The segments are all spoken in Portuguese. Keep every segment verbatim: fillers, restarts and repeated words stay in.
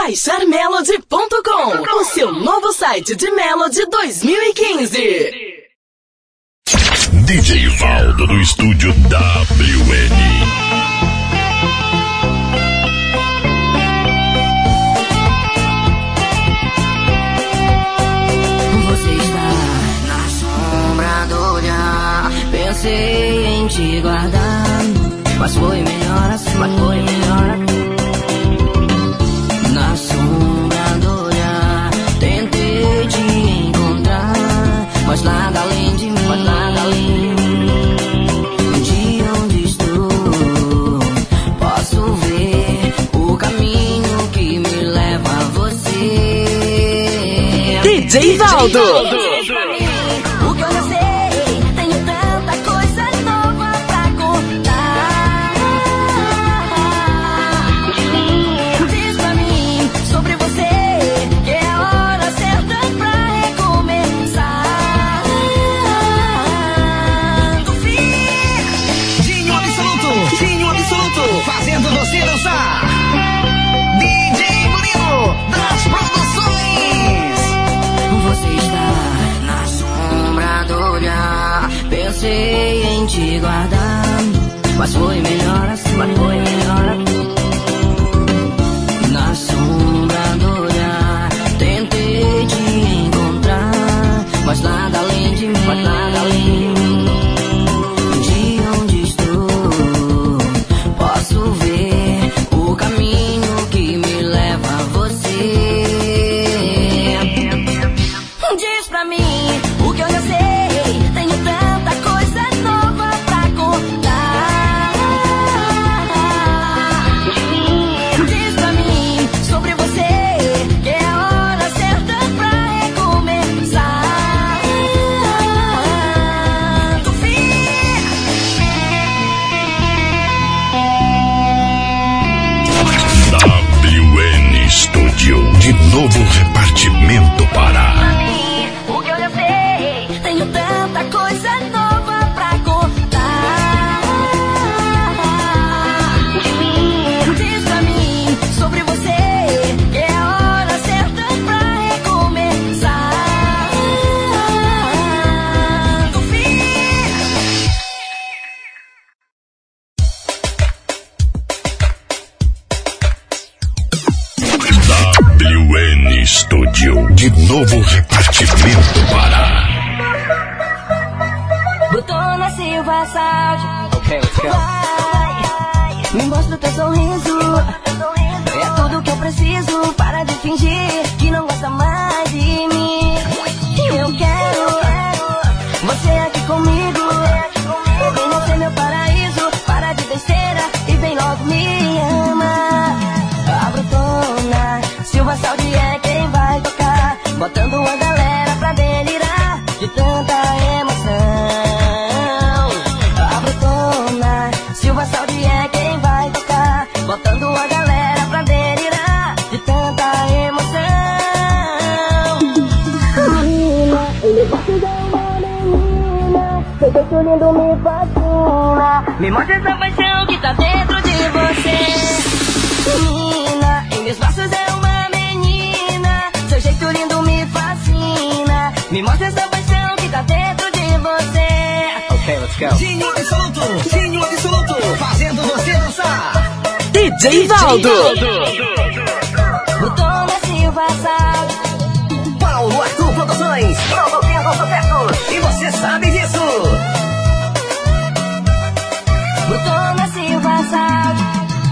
baixar melody ponto com, o seu novo site de Melody dois mil e quinze. D J Valdo do estúdio W N. Pensei em te guardar, mas foi melhor assim, mas foi melhor assim. Na sombra do olhar, tentei te encontrar, mas nada além de mim, mas nada além de mim. De onde estou, posso ver o caminho que me leva a você. D J Valdo. Pensei em te guardar, mas foi melhor assim, mas foi melhor assim. Na sombra do olhar, tentei te encontrar, mas nada além de mim, mas nada além de mim. De onde estou, posso ver o caminho que me leva a você. Diz pra mim o que eu já sei, tenho tanta coisa nova pra contar. Diz pra mim sobre você, que é a hora certa pra recomeçar. Do fim. W N Studio, de novo repartimento Pará. O que eu já sei, tenho tanta coisa nova pra contar. Diz pra mim sobre você, que é a hora certa pra recomeçar. Do fim. W N Studio, de novo repartimento Pará. Brutona Silva Saúde. Ok, let's go. Vai, me mostra o teu sorriso. É tudo que eu preciso. Para de fingir que não gosta mais de mim. Eu quero você aqui comigo. Vem não ser meu paraíso. Para de besteira e vem logo me amar. A Brutona Silva Saúde é quem vai tocar, botando a galera pra delirar de tanta emoção. A Brutona Silva Saúde é quem vai tocar, botando a galera pra delirar de tanta emoção. Menina, ele gosta de uma menina, seu jeito lindo me fascina. Me mostra essa paixão que tá dentro de você. Menina, em meus braços é uma menina, seu jeito lindo me fascina. Me mostra essa paixão que tá dentro de você. Ok, let's go. Dinho absoluto, Dinho absoluto, fazendo você dançar. D J Valdo. Brutona Silva Saúde. Paulo Arthur Produções, promovendo sucesso, e você sabe disso. Brutona Silva Saúde.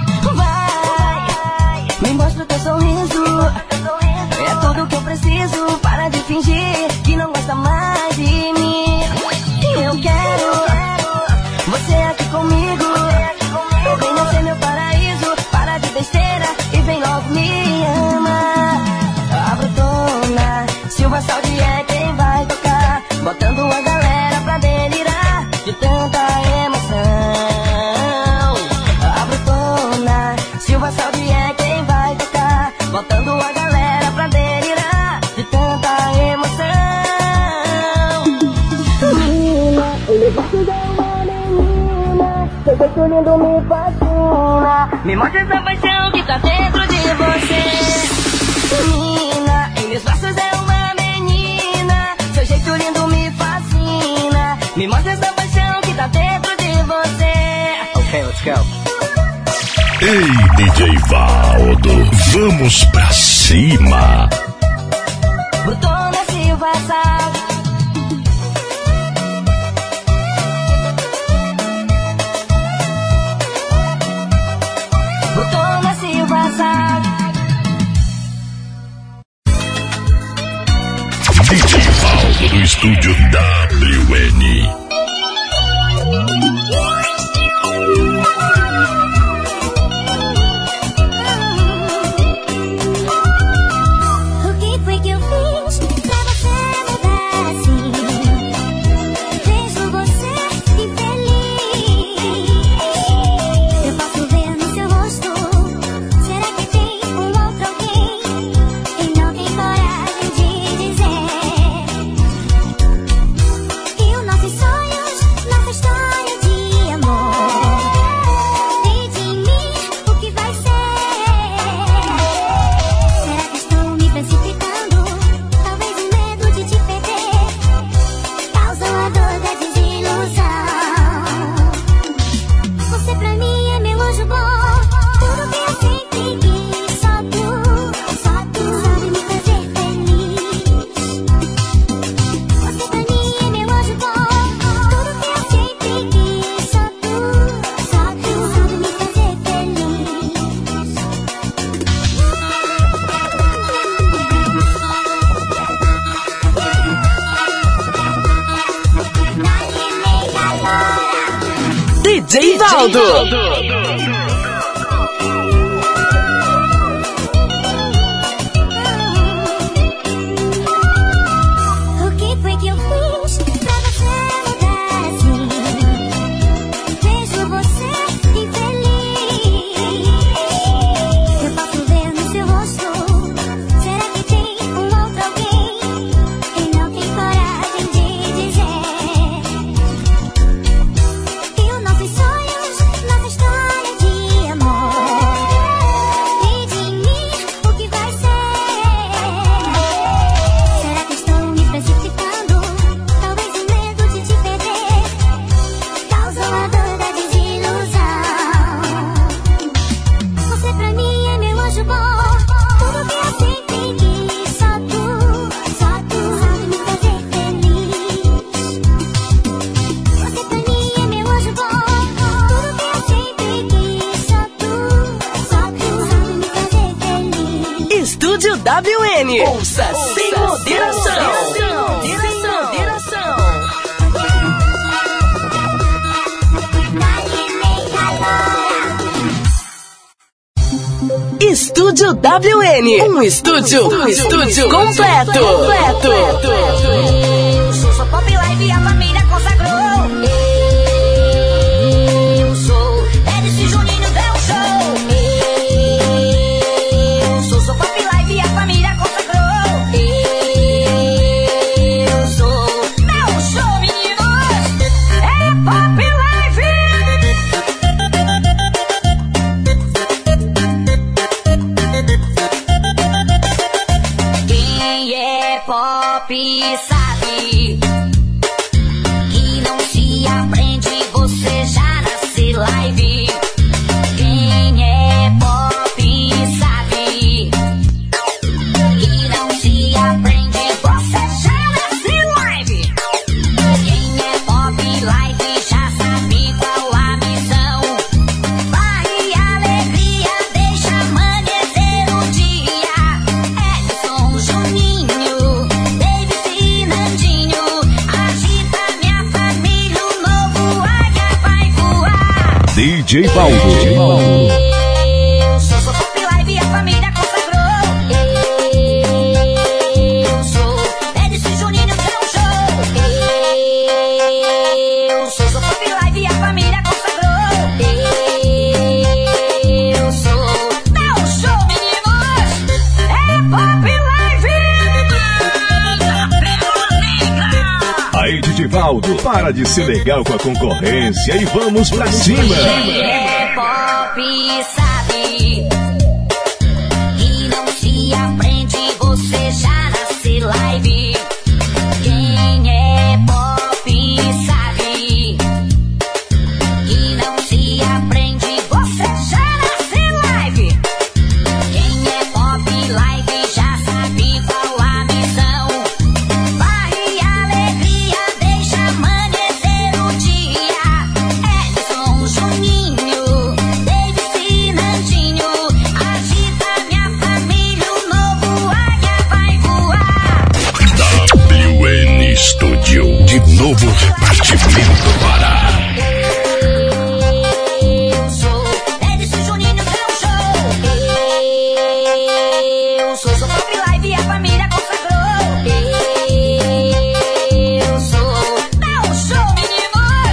Vai, me mostra o teu sorriso. É tudo que eu preciso. Para de fingir que não gosta mais de mim. Eu quero você aqui comigo. Vem não ser meu paraíso. Para de besteira e vem logo me amar. A Brutona Silva Saúde é quem vai tocar, botando a galera pra delirar de tanta emoção. A Brutona Silva Saúde é quem vai tocar, botando a galera pra delirar de tanta emoção. Menina, ele gosta de uma menina, seu jeito lindo me fascina. Me mostra essa paixão que tá dentro de você. Let's go. Ei, D J Valdo, vamos pra cima. Botou na Silva Sal. Botou na Silva Sal. D J Valdo do estúdio W N. D J Valdo. Estúdio W N. Ouça, Ouça sem moderação. moderação. Sem moderação. Estúdio W N. Um estúdio, um estúdio completo. completo. Eu sou só Pop Live e a família consagrou. Eu sou Edson Juninho deu show. Eu sou só Pop Live e a família consagrou. Eu sou deu show, meninos. É Pop Live. Quem é pop sabe que não se aprende, você já nasce live. Quem é pop sabe que não se aprende, você já nasce live. Quem é pop live já sabe qual a missão. Vai alegria, deixa amanhecer o dia. Edson, Juninho, Davis e Nandinho, agita minha família, o novo águia vai voar. D J Valdo. Eu sou só Pop Live e a família consagrou. Eu sou Edson Juninho deu show. Eu sou só Pop Live e a família consagrou. Eu sou deu show, meninos. É Pop Live. Aí, D J Valdo, para de ser legal com a concorrência e vamos pra cima. É pop sabe que não se aprende, você já nasce live. Quem é pop sabe que não se aprende. novo repartimento para... Eu sou Edson Juninho, seu show. Eu sou, sou Pop Live, a família consagrou. Eu sou, dá um show, meninos.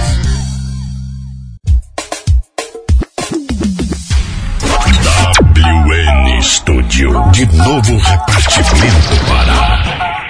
W N Studio, de novo repartimento para...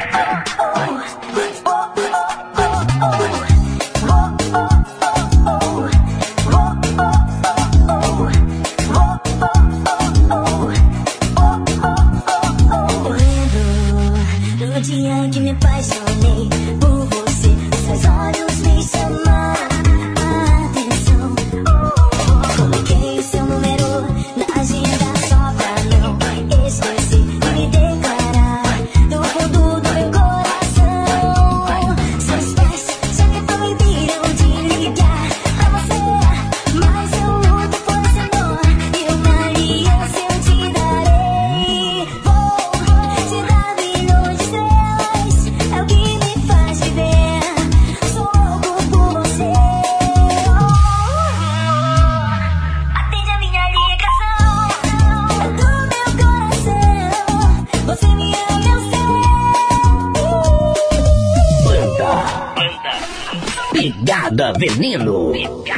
Veneno.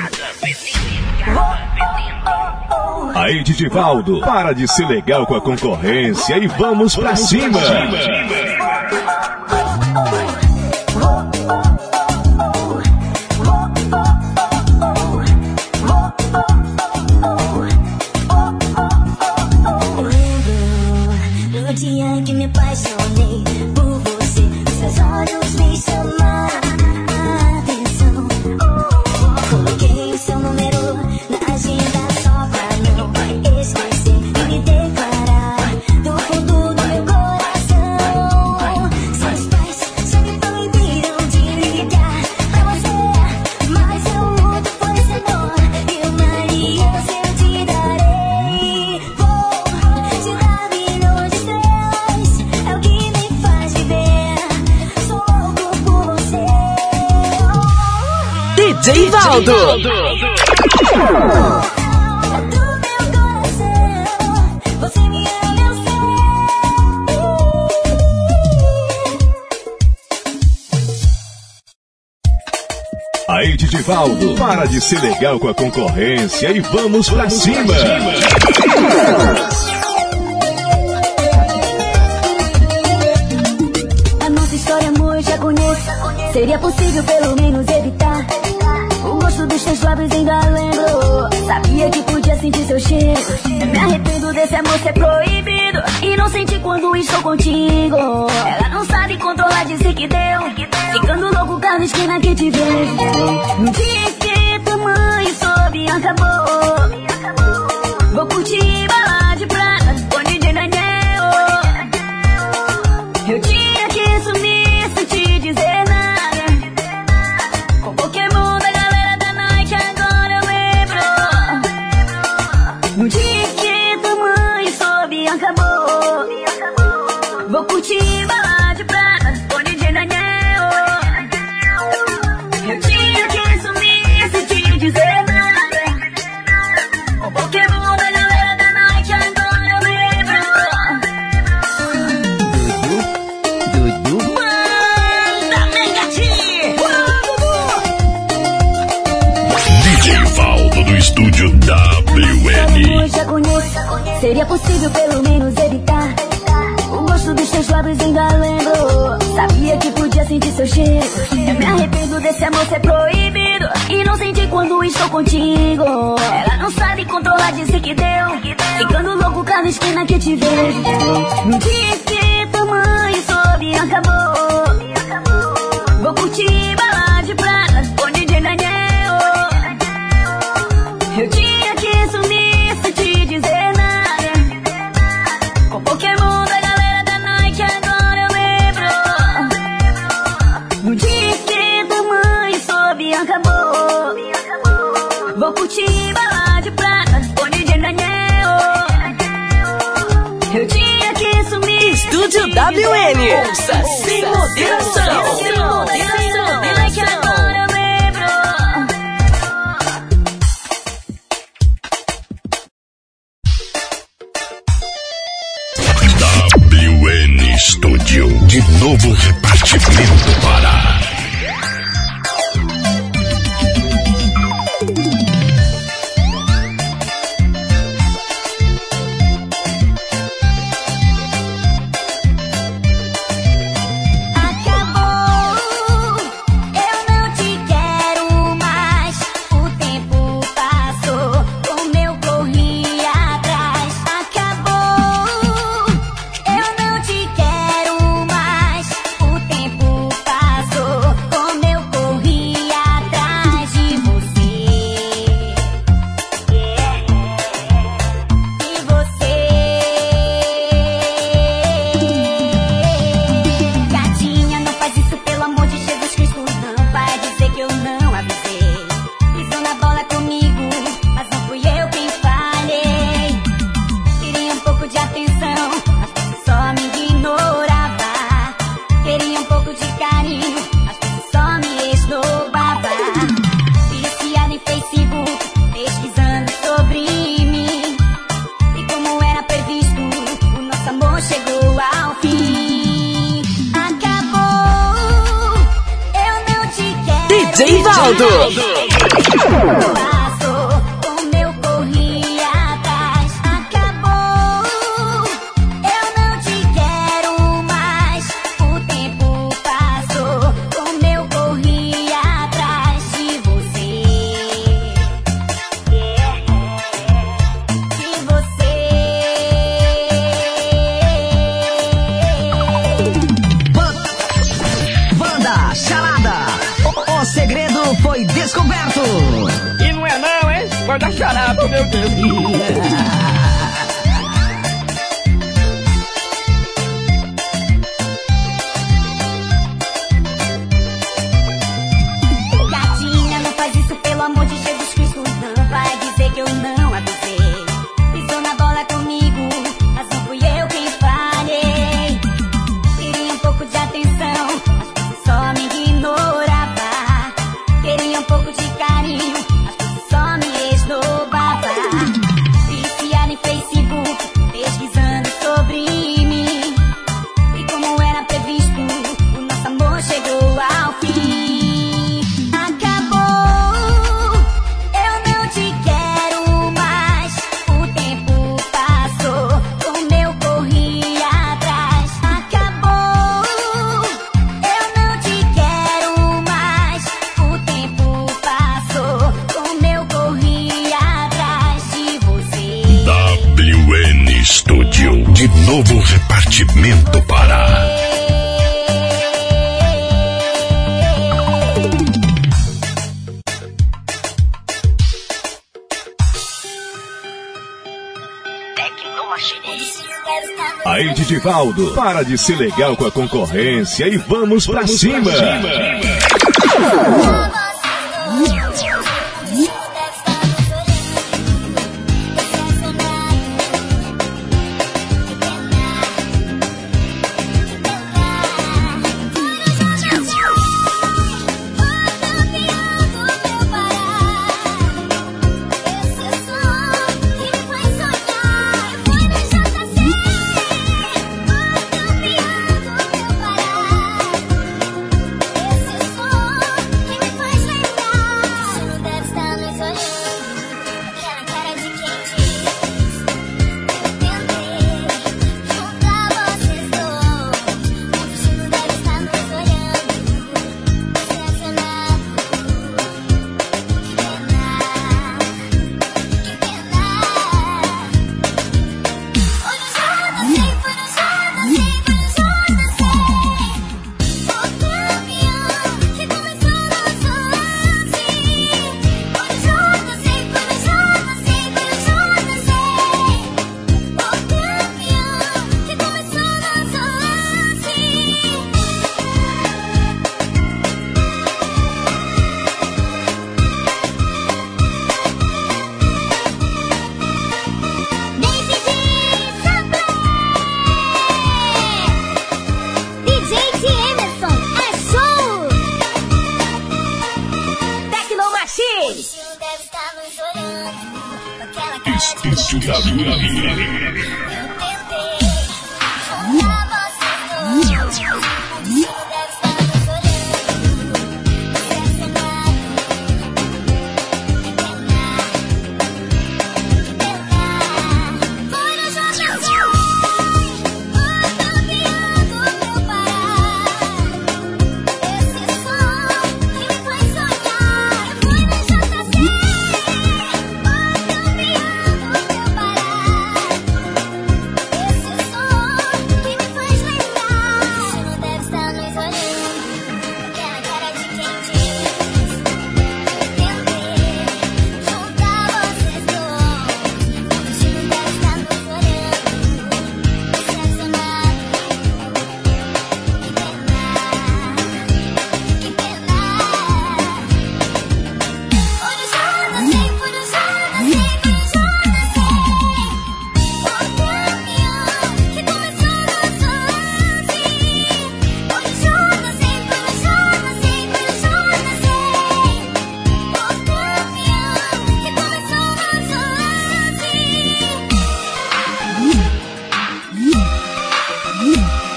Aí, Didivaldo, para de ser legal com a concorrência e vamos pra cima. No dia que me apaixonei por você, seus olhos me chamaram. Didivaldo. Aí, Didivaldo, para de ser legal com a concorrência e vamos pra cima. A nossa história, amor, já conheço. Seria possível pelo menos evitar. O gosto dos teus lábios ainda lembro. Sabia que podia sentir seu cheiro. Me arrependo desse amor ser proibido e não senti quando estou contigo. Ela não sabe controlar, dizer que deu. Ficando louco cá na esquina que te vejo. No dia que tua mãe soube, acabou. Vou curtir bala de prata com D J Daniel. Eu tinha que sumir sem te dizer nada. Com Pokémon da galera da Nike, agora eu lembro. No dia que tua mãe soube, acabou. Vou curtir bala de prata com D J Daniel. Eu tinha que sumir sem te dizer nada. Com Pokémon da galera da Nike, agora eu lembro. Dudu, Dudu, Manda Megati! Didivaldo do estúdio W N. Já conheço, seria possível pelo menos evitar. O gosto dos teus lábios ainda lembro. Sabia que podia sentir seu cheiro. Eu me arrependo desse amor ser proibido e não senti quando estou contigo. Ela não sabe controlar, dizer que deu. Ficando louco cá na esquina que te vejo. No dia que tua mãe soube, acabou. Vou curtir bala de prata com D J Daniel. Eu tinha que sumir sem te dizer nada. Com Pokémon da galera da Nike, agora eu lembro. No dia que tua mãe soube, acabou. Vou curtir bala de prata com D J Daniel. Eu tinha que sumir. Estúdio W N. Ouça sem moderação. Sem moderação. Studio, de novo repartimento para... D J Valdo. Da charada, meu Deus. Gatinha, não faz isso, pelo amor de Jesus Cristo. Não vai dizer que eu não avisei. Pisou na bola comigo, mas não fui eu quem falhei. Queria um pouco de atenção, mas você só me ignorava. Queria um pouco de carinho, mas você só me esnobava. Viciada em Facebook, pesquisando sobre mim. E como era previsto, o nosso amor chegou ao fim. Acabou, eu não te quero mais. O tempo passou, como eu corri atrás. Acabou, eu não te quero mais. O tempo passou, como eu corri atrás de você. W N Studio, de novo repartimento para... Aí, D J Valdo, para de ser legal com a concorrência e vamos pra cima. Estúdio da minha vida.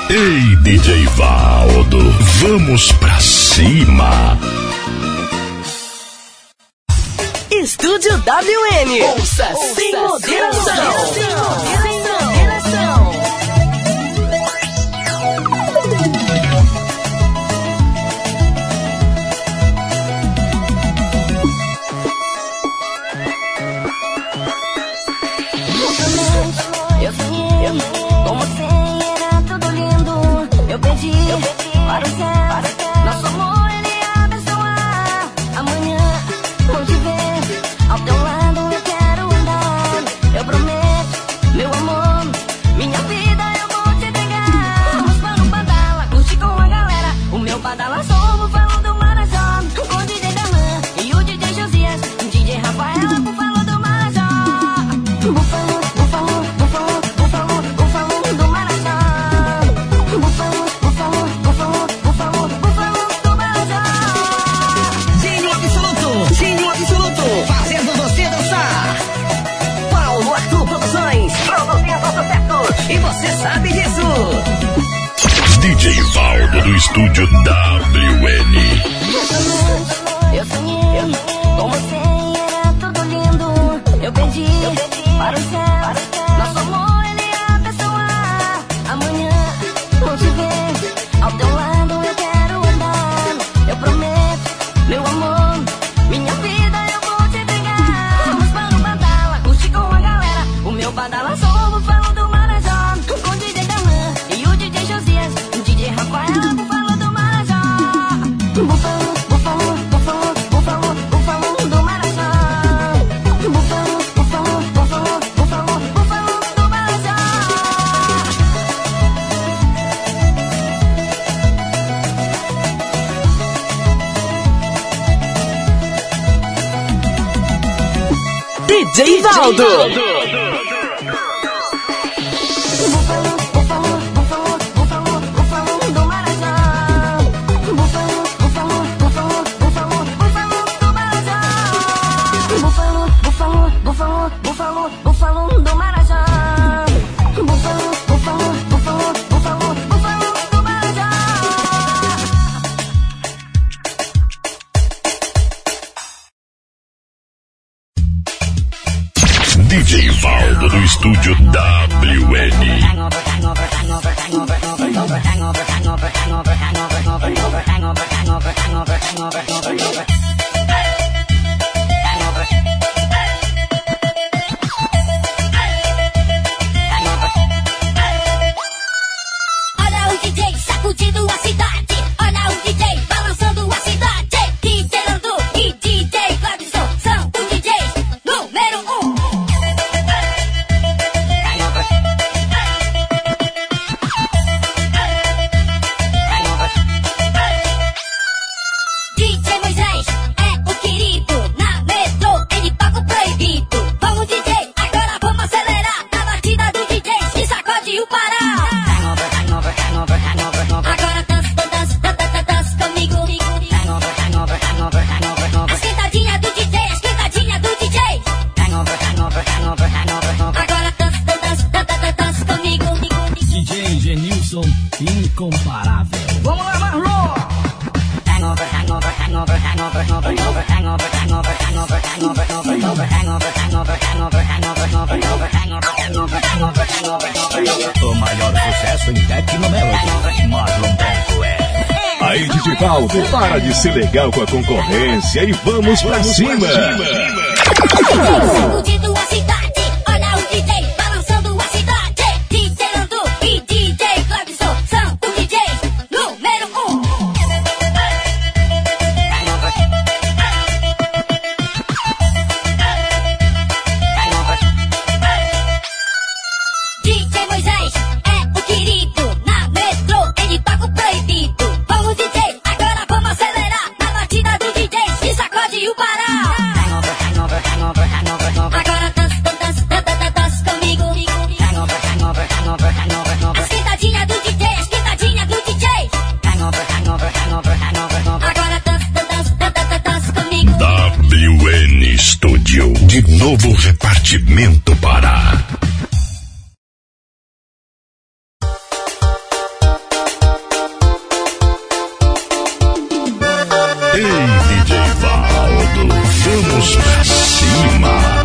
Ei, D J Valdo, vamos pra cima. Estúdio W N. Ouça, Ouça sem moderação. Sem moderação. Sem moderação. Eu sonhei com você, era tudo lindo. Eu pedi para o céu, nosso amor ele abençoar. Amanhã vou te ver, ao teu lado eu quero andar. Eu prometo, meu amor, minha vida eu vou te entregar. Vamos para o Badala, curtir com a galera. O meu Badala sou o Búfalo do Marajó, com o D J Darlan e o D J Josias, D J Rafael, o Búfalo do Marajó. Búfalo, Búfalo, Búfalo, Búfalo, Búfalo do Marajó. Búfalo, Búfalo, Búfalo, Búfalo, Búfalo do Marajó. Gênio absoluto, gênio absoluto, fazendo você dançar. Paulo Arthur Produções, produzindo sucesso, e você sabe disso. D J Valdo do estúdio W N. Eu sonhei com você, era tudo lindo. Eu pedi para o céu, nosso amor ele abençoar. Amanhã vou te ver, ao teu lado eu quero andar. Eu prometo, meu amor, minha vida eu vou te entregar. Vamos para o Badala, curtir com a galera. O meu Badala sou o Búfalo do Marajó, com o D J Darlan e o D J Josias, o D J Rafael, o Búfalo do Marajó. Búfalo, Búfalo, Búfalo, Búfalo, Búfalo do Marajó. Búfalo, Búfalo, Búfalo, Búfalo, Búfalo do Marajó. D J Valdo. Búfalo, Búfalo, Búfalo, Búfalo, Búfalo do Marajó. Búfalo, Búfalo, Búfalo, Búfalo, Búfalo do Marajó. Búfalo, Búfalo, Búfalo, Búfalo, Búfalo do Marajó. Búfalo, Búfalo, Búfalo, Búfalo, Búfalo do Marajó. D J Valdo do estúdio W N. Olha o D J sacudindo a cidade. Olha o D J balançando a cidade. D J Landu e D J Clebson são os D Js número um. D J Moisés é o querido. Na metrô ele toca o proibido. Vamos D J, agora vamos acelerar. Na batida do D J que sacode o Pará. Agora dança, dança, dança, dança comigo. As quentadinhas do D J, as quentadinhas do D J. Agora dança, dança, dança, dança comigo. D J Genilson, incomparável. Vamos lá, Marlon! O maior sucesso em Tecno Melody, Marlon Branco é. Aí, D J Valdo, para de ser legal com a concorrência e vamos pra cima. Sacudindo a cidade, olha o D J balançando a cidade. D J Landu e D J Clebson são os D Js número um. D J Moisés é o querido. Na metrô ele toca o proibido. Vamos D J, agora vamos acelerar. Na batida do D J que sacode o Pará. Agora dança, dança, dança, dança comigo. As quentadinhas do D J, as quentadinhas do D J. Agora dança, dança, dança, dança comigo. W N Studio, de novo repartimento Pará. vamos pra cima.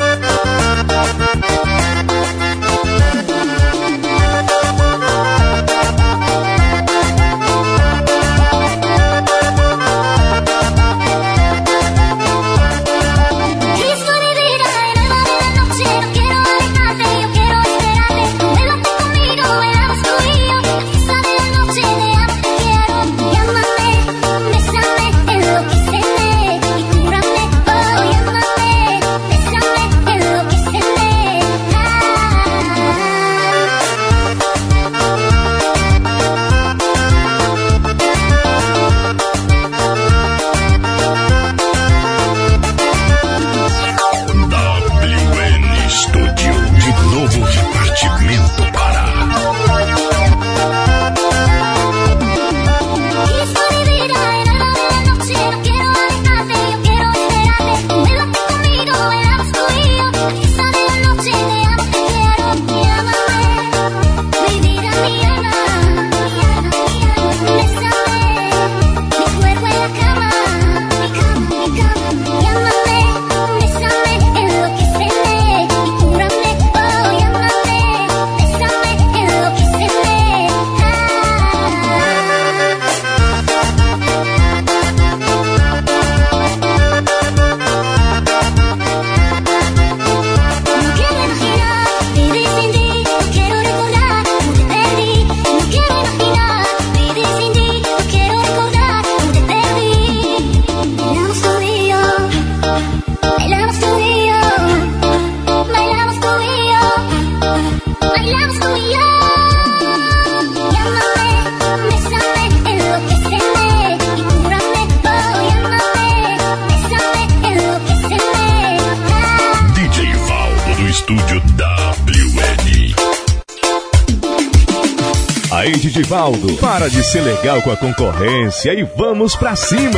Aí, Digivaldo, para de ser legal com a concorrência e vamos pra cima!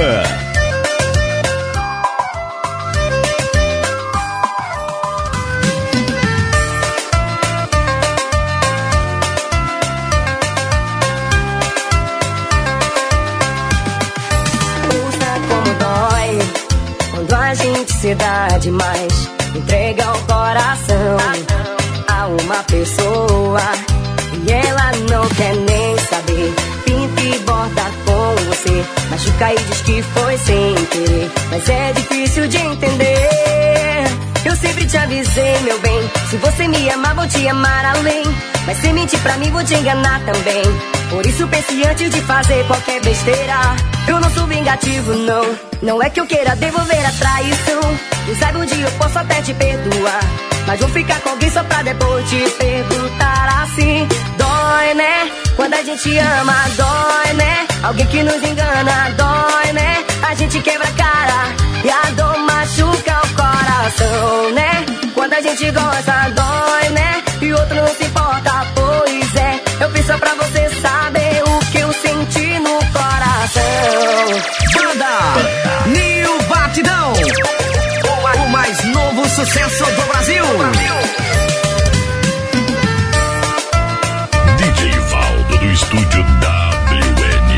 Usa como dói quando a gente se dá demais. Entrega o coração a uma pessoa e ela não quer nem saber. Pinta e borda com você, machuca e diz que foi sem querer, mas é difícil de entender. Eu sempre te avisei, meu bem, se você me amar, vou te amar além. Mas se mentir pra mim, vou te enganar também. Por isso pense antes de fazer qualquer besteira. Eu não sou vingativo, não. Não é que eu queira devolver a traição. E saiba um dia eu posso até te perdoar, mas vou ficar com alguém só pra depois te perguntar assim. Dói, né? Quando a gente ama, dói, né? Alguém que nos engana, dói, né? A gente quebra a cara e a dor machuca o coração, né? Quando a gente gosta, dói, né? E outro não se importa, pois é. Eu fiz só pra você saber o que eu senti no coração. Banda New Batidão, o mais novo sucesso do Brasil. D J Valdo do estúdio W N.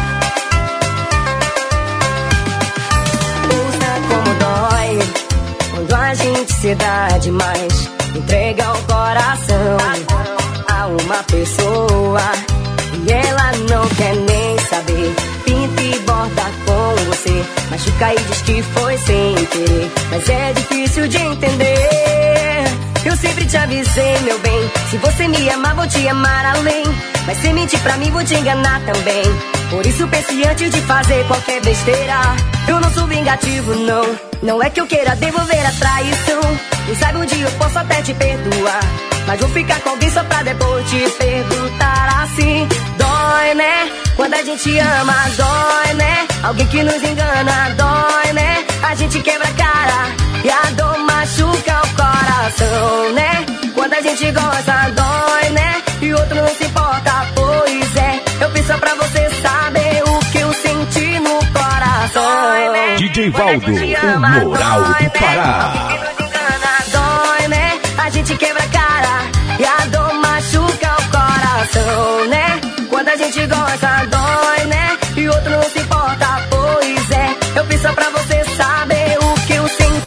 Usa como dói quando a gente se dá demais. Entrega o coração a uma pessoa e ela não quer nem saber. Pinta e borda com você, machuca e diz que foi sem querer, mas é difícil de entender. Eu sempre te avisei, meu bem, se você me amar, vou te amar além. Mas se mentir pra mim, vou te enganar também. Por isso pense antes de fazer qualquer besteira. Eu não sou vingativo, não. Não é que eu queira devolver a traição. E saiba um dia eu posso até te perdoar, mas vou ficar com alguém só pra depois te perguntar assim. Dói, né? Quando a gente ama, dói, né? Alguém que nos engana, dói, né? A gente quebra a cara e a dor machuca o coração, né? Quando a gente gosta, dói, né? E outro não se importa, pois é. Eu fiz só pra você saber o que eu senti no coração, né? D J Valdo, o moral do Pará. Alguém que nos engana, dói, né? A gente quebra a cara e a dor machuca o coração, né? Quando a gente gosta, dói, né? E outro não se importa, pois é. Eu fiz só pra você saber o que eu senti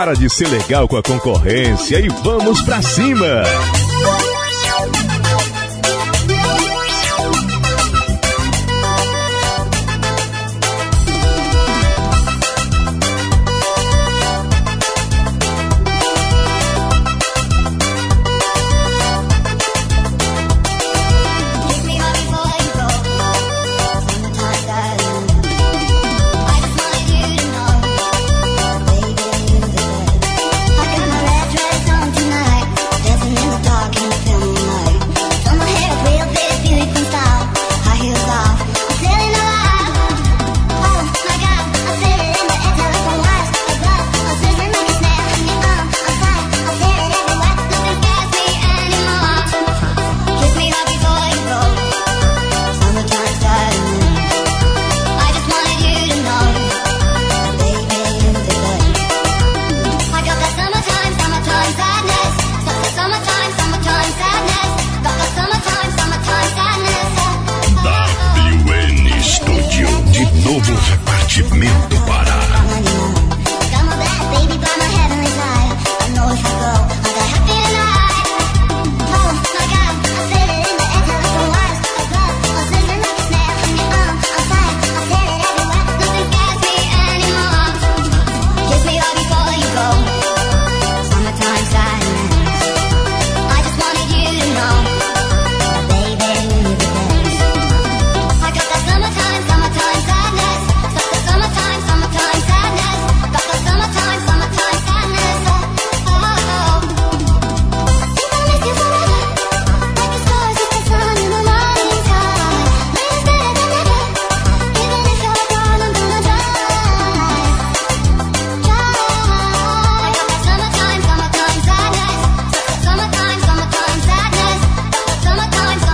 Para de ser legal com a concorrência e vamos pra cima!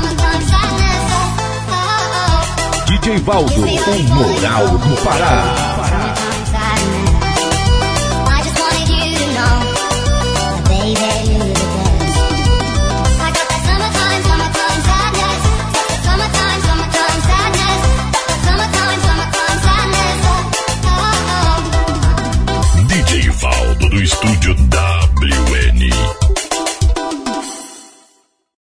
D J Valdo, o Moral do Pará.